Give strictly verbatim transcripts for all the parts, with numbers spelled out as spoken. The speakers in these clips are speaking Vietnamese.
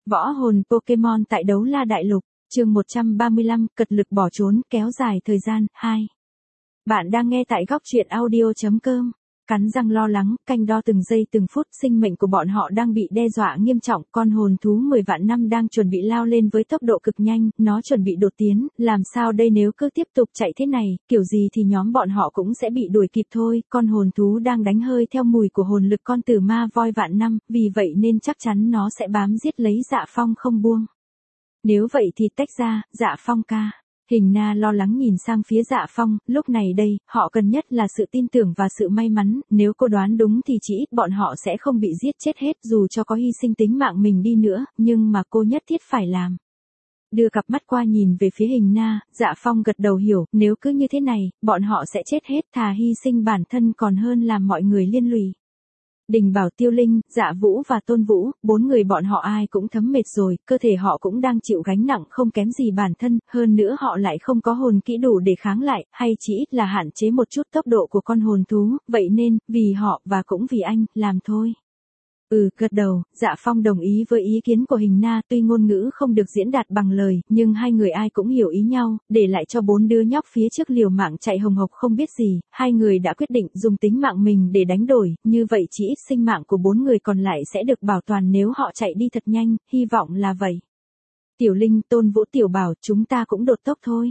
Võ hồn Pokemon tại Đấu La Đại Lục, chương một trăm ba mươi lăm, cật lực bỏ trốn, kéo dài thời gian, hai. Bạn đang nghe tại góc truyện audio chấm com. Cắn răng lo lắng, canh đo từng giây từng phút, sinh mệnh của bọn họ đang bị đe dọa nghiêm trọng, con hồn thú mười vạn năm đang chuẩn bị lao lên với tốc độ cực nhanh, nó chuẩn bị đột tiến, làm sao đây nếu cứ tiếp tục chạy thế này, kiểu gì thì nhóm bọn họ cũng sẽ bị đuổi kịp thôi, con hồn thú đang đánh hơi theo mùi của hồn lực con tử ma voi vạn năm, vì vậy nên chắc chắn nó sẽ bám giết lấy Dạ Phong không buông. Nếu vậy thì tách ra, Dạ Phong ca. Hình Na lo lắng nhìn sang phía Dạ Phong, lúc này đây, họ cần nhất là sự tin tưởng và sự may mắn, nếu cô đoán đúng thì chỉ ít bọn họ sẽ không bị giết chết hết dù cho có hy sinh tính mạng mình đi nữa, nhưng mà cô nhất thiết phải làm. Đưa cặp mắt qua nhìn về phía Hình Na, Dạ Phong gật đầu hiểu, nếu cứ như thế này, bọn họ sẽ chết hết, thà hy sinh bản thân còn hơn làm mọi người liên lụy. Đình Bảo, Tiêu Linh, Dạ Vũ và Tôn Vũ, bốn người bọn họ ai cũng thấm mệt rồi, cơ thể họ cũng đang chịu gánh nặng không kém gì bản thân, hơn nữa họ lại không có hồn kỹ đủ để kháng lại, hay chỉ ít là hạn chế một chút tốc độ của con hồn thú, vậy nên, vì họ và cũng vì anh, làm thôi. Ừ, gật đầu, Dạ Phong đồng ý với ý kiến của Hình Na, tuy ngôn ngữ không được diễn đạt bằng lời, nhưng hai người ai cũng hiểu ý nhau, để lại cho bốn đứa nhóc phía trước liều mạng chạy hồng hộc không biết gì, hai người đã quyết định dùng tính mạng mình để đánh đổi, như vậy chỉ ít sinh mạng của bốn người còn lại sẽ được bảo toàn nếu họ chạy đi thật nhanh, hy vọng là vậy. Tiểu Linh, Tôn Vũ, Tiểu Bảo, chúng ta cũng đột tốc thôi.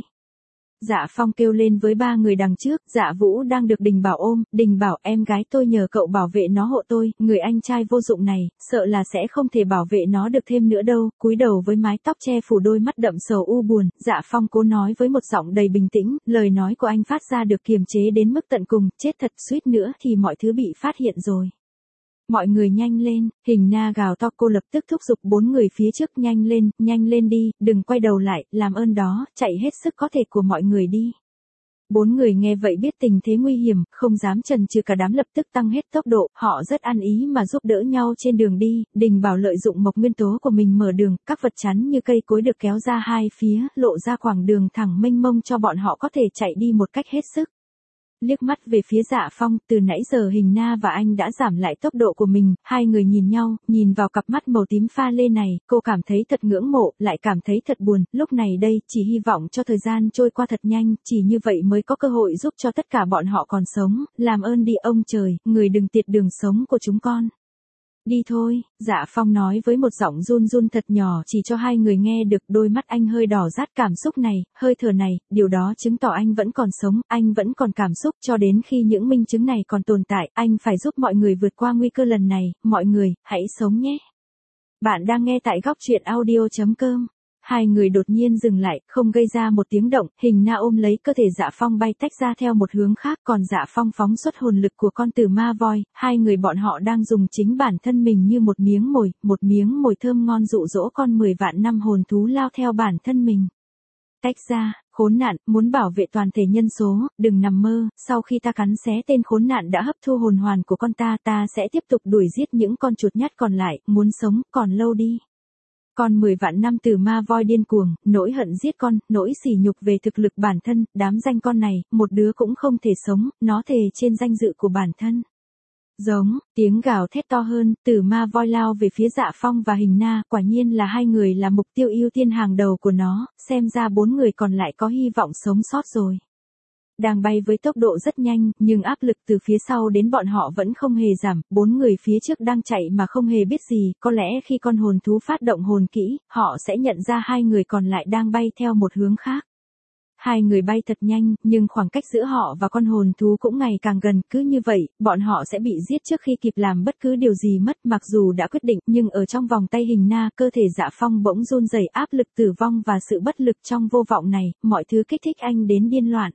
Dạ Phong kêu lên với ba người đằng trước, Dạ Vũ đang được Đình Bảo ôm, Đình Bảo em gái tôi nhờ cậu bảo vệ nó hộ tôi, người anh trai vô dụng này, sợ là sẽ không thể bảo vệ nó được thêm nữa đâu, cúi đầu với mái tóc che phủ đôi mắt đậm sầu u buồn, Dạ Phong cố nói với một giọng đầy bình tĩnh, lời nói của anh phát ra được kiềm chế đến mức tận cùng, chết thật suýt nữa thì mọi thứ bị phát hiện rồi. Mọi người nhanh lên, Hình Na gào to, cô lập tức thúc giục bốn người phía trước nhanh lên, nhanh lên đi, đừng quay đầu lại, làm ơn đó, chạy hết sức có thể của mọi người đi. Bốn người nghe vậy biết tình thế nguy hiểm, không dám chần chừ cả đám lập tức tăng hết tốc độ, họ rất ăn ý mà giúp đỡ nhau trên đường đi, Đình Bảo lợi dụng mộc nguyên tố của mình mở đường, các vật chắn như cây cối được kéo ra hai phía, lộ ra khoảng đường thẳng mênh mông cho bọn họ có thể chạy đi một cách hết sức. Liếc mắt về phía Dạ Phong, từ nãy giờ Hình Na và anh đã giảm lại tốc độ của mình, hai người nhìn nhau, nhìn vào cặp mắt màu tím pha lê này, cô cảm thấy thật ngưỡng mộ, lại cảm thấy thật buồn, lúc này đây, chỉ hy vọng cho thời gian trôi qua thật nhanh, chỉ như vậy mới có cơ hội giúp cho tất cả bọn họ còn sống, làm ơn đi ông trời, người đừng tiệt đường sống của chúng con. Đi thôi, Dạ Phong nói với một giọng run run thật nhỏ chỉ cho hai người nghe được, đôi mắt anh hơi đỏ rát cảm xúc này, hơi thở này, điều đó chứng tỏ anh vẫn còn sống, anh vẫn còn cảm xúc, cho đến khi những minh chứng này còn tồn tại, anh phải giúp mọi người vượt qua nguy cơ lần này, mọi người, hãy sống nhé. Bạn đang nghe tại góc truyện audio chấm com. Hai người đột nhiên dừng lại, không gây ra một tiếng động, Hình Na ôm lấy cơ thể Dạ Phong bay tách ra theo một hướng khác, còn Dạ Phong phóng xuất hồn lực của con tử ma voi, hai người bọn họ đang dùng chính bản thân mình như một miếng mồi, một miếng mồi thơm ngon dụ dỗ con mười vạn năm hồn thú lao theo bản thân mình. Tách ra, khốn nạn, muốn bảo vệ toàn thể nhân số, đừng nằm mơ, sau khi ta cắn xé tên khốn nạn đã hấp thu hồn hoàn của con ta, ta sẽ tiếp tục đuổi giết những con chuột nhắt còn lại, muốn sống, còn lâu đi. Con mười vạn năm từ ma voi điên cuồng, nỗi hận giết con, nỗi sỉ nhục về thực lực bản thân, đám danh con này, một đứa cũng không thể sống, nó thề trên danh dự của bản thân. Giống, tiếng gào thét to hơn, từ ma voi lao về phía Dạ Phong và Hình Na, quả nhiên là hai người là mục tiêu ưu tiên hàng đầu của nó, xem ra bốn người còn lại có hy vọng sống sót rồi. Đang bay với tốc độ rất nhanh, nhưng áp lực từ phía sau đến bọn họ vẫn không hề giảm, bốn người phía trước đang chạy mà không hề biết gì, có lẽ khi con hồn thú phát động hồn kỹ, họ sẽ nhận ra hai người còn lại đang bay theo một hướng khác. Hai người bay thật nhanh, nhưng khoảng cách giữa họ và con hồn thú cũng ngày càng gần, cứ như vậy, bọn họ sẽ bị giết trước khi kịp làm bất cứ điều gì mất, mặc dù đã quyết định, nhưng ở trong vòng tay Hình Na, cơ thể Dạ Phong bỗng run rẩy, áp lực tử vong và sự bất lực trong vô vọng này, mọi thứ kích thích anh đến điên loạn.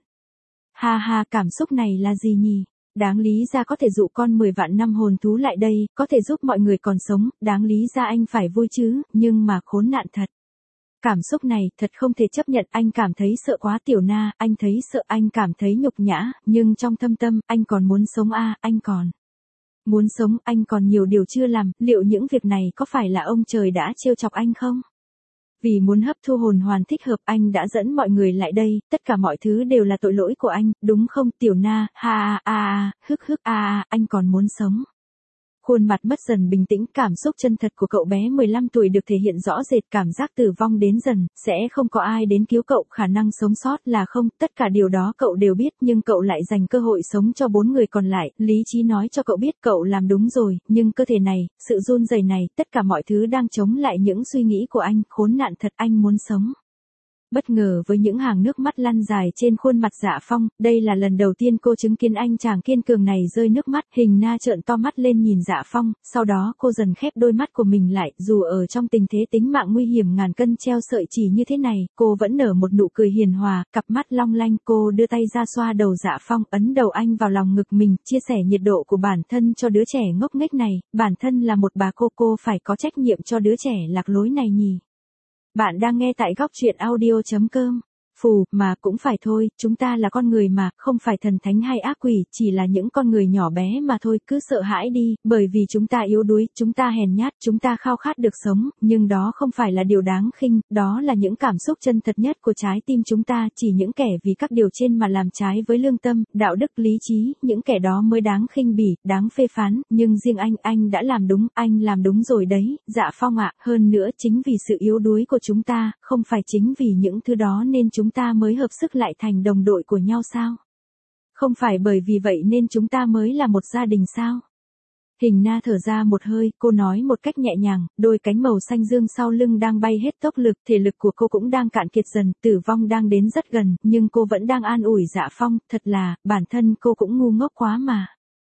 Ha ha, cảm xúc này là gì nhỉ? Đáng lý ra có thể dụ con mười vạn năm hồn thú lại đây, có thể giúp mọi người còn sống, đáng lý ra anh phải vui chứ, nhưng mà khốn nạn thật. Cảm xúc này thật không thể chấp nhận, anh cảm thấy sợ quá Tiểu Na, anh thấy sợ, anh cảm thấy nhục nhã, nhưng trong thâm tâm, anh còn muốn sống à, anh còn muốn sống, anh còn nhiều điều chưa làm, liệu những việc này có phải là ông trời đã trêu chọc anh không? Vì muốn hấp thu hồn hoàn thích hợp anh đã dẫn mọi người lại đây, tất cả mọi thứ đều là tội lỗi của anh, đúng không Tiểu Na, ha a a a, hức hức a a, anh còn muốn sống. Khuôn mặt mất dần bình tĩnh, cảm xúc chân thật của cậu bé mười lăm tuổi được thể hiện rõ rệt, cảm giác tử vong đến dần, sẽ không có ai đến cứu cậu, khả năng sống sót là không, tất cả điều đó cậu đều biết, nhưng cậu lại dành cơ hội sống cho bốn người còn lại, lý trí nói cho cậu biết cậu làm đúng rồi, nhưng cơ thể này, sự run rẩy này, tất cả mọi thứ đang chống lại những suy nghĩ của anh, khốn nạn thật, anh muốn sống. Bất ngờ với những hàng nước mắt lăn dài trên khuôn mặt Dạ Phong, đây là lần đầu tiên cô chứng kiến anh chàng kiên cường này rơi nước mắt, Hình Na trợn to mắt lên nhìn Dạ Phong, sau đó cô dần khép đôi mắt của mình lại, dù ở trong tình thế tính mạng nguy hiểm ngàn cân treo sợi chỉ như thế này, cô vẫn nở một nụ cười hiền hòa, cặp mắt long lanh, cô đưa tay ra xoa đầu Dạ Phong, ấn đầu anh vào lòng ngực mình, chia sẻ nhiệt độ của bản thân cho đứa trẻ ngốc nghếch này, bản thân là một bà cô, cô phải có trách nhiệm cho đứa trẻ lạc lối này nhỉ. Bạn đang nghe tại góc truyện audio chấm com. Phù, mà cũng phải thôi, chúng ta là con người mà, không phải thần thánh hay ác quỷ, chỉ là những con người nhỏ bé mà thôi, cứ sợ hãi đi, bởi vì chúng ta yếu đuối, chúng ta hèn nhát, chúng ta khao khát được sống, nhưng đó không phải là điều đáng khinh, đó là những cảm xúc chân thật nhất của trái tim chúng ta, chỉ những kẻ vì các điều trên mà làm trái với lương tâm, đạo đức, lý trí, những kẻ đó mới đáng khinh bỉ, đáng phê phán, nhưng riêng anh, anh đã làm đúng, anh làm đúng rồi đấy, Dạ Phong ạ, hơn nữa chính vì sự yếu đuối của chúng ta, không phải chính vì những thứ đó nên chúng Chúng ta mới hợp sức lại thành đồng đội của nhau sao? Không phải bởi vì vậy nên chúng ta mới là một gia đình sao? Hình Na thở ra một hơi, cô nói một cách nhẹ nhàng, đôi cánh màu xanh dương sau lưng đang bay hết tốc lực, thể lực của cô cũng đang cạn kiệt dần, tử vong đang đến rất gần, nhưng cô vẫn đang an ủi Dạ Phong, thật là, bản thân cô cũng ngu ngốc quá mà.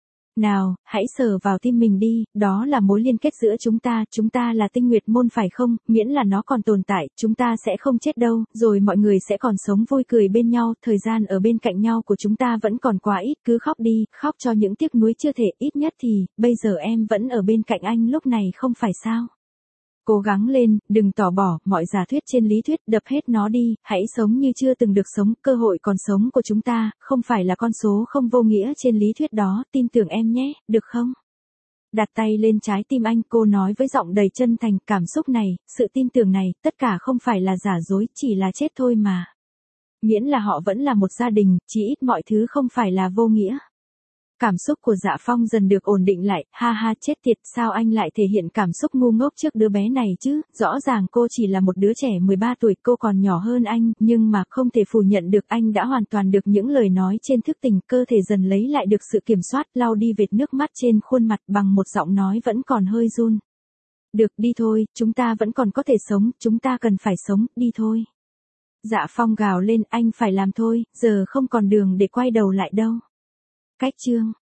Nào, hãy sờ vào tim mình đi, đó là mối liên kết giữa chúng ta, chúng ta là tinh nguyệt môn phải không, miễn là nó còn tồn tại, chúng ta sẽ không chết đâu, rồi mọi người sẽ còn sống vui cười bên nhau, thời gian ở bên cạnh nhau của chúng ta vẫn còn quá ít, cứ khóc đi, khóc cho những tiếc nuối chưa thể, ít nhất thì, bây giờ em vẫn ở bên cạnh anh lúc này không phải sao? Cố gắng lên, đừng tỏ bỏ, mọi giả thuyết trên lý thuyết, đập hết nó đi, hãy sống như chưa từng được sống, cơ hội còn sống của chúng ta, không phải là con số không vô nghĩa trên lý thuyết đó, tin tưởng em nhé, được không? Đặt tay lên trái tim anh, cô nói với giọng đầy chân thành, cảm xúc này, sự tin tưởng này, tất cả không phải là giả dối, chỉ là chết thôi mà. Miễn là họ vẫn là một gia đình, chỉ ít mọi thứ không phải là vô nghĩa. Cảm xúc của Dạ Phong dần được ổn định lại, ha ha chết tiệt, sao anh lại thể hiện cảm xúc ngu ngốc trước đứa bé này chứ, rõ ràng cô chỉ là một đứa trẻ mười ba tuổi, cô còn nhỏ hơn anh, nhưng mà không thể phủ nhận được anh đã hoàn toàn được những lời nói trên thức tình, cơ thể dần lấy lại được sự kiểm soát, lau đi vệt nước mắt trên khuôn mặt bằng một giọng nói vẫn còn hơi run. Được, đi thôi, chúng ta vẫn còn có thể sống, chúng ta cần phải sống, đi thôi. Dạ Phong gào lên, anh phải làm thôi, giờ không còn đường để quay đầu lại đâu. Cách chương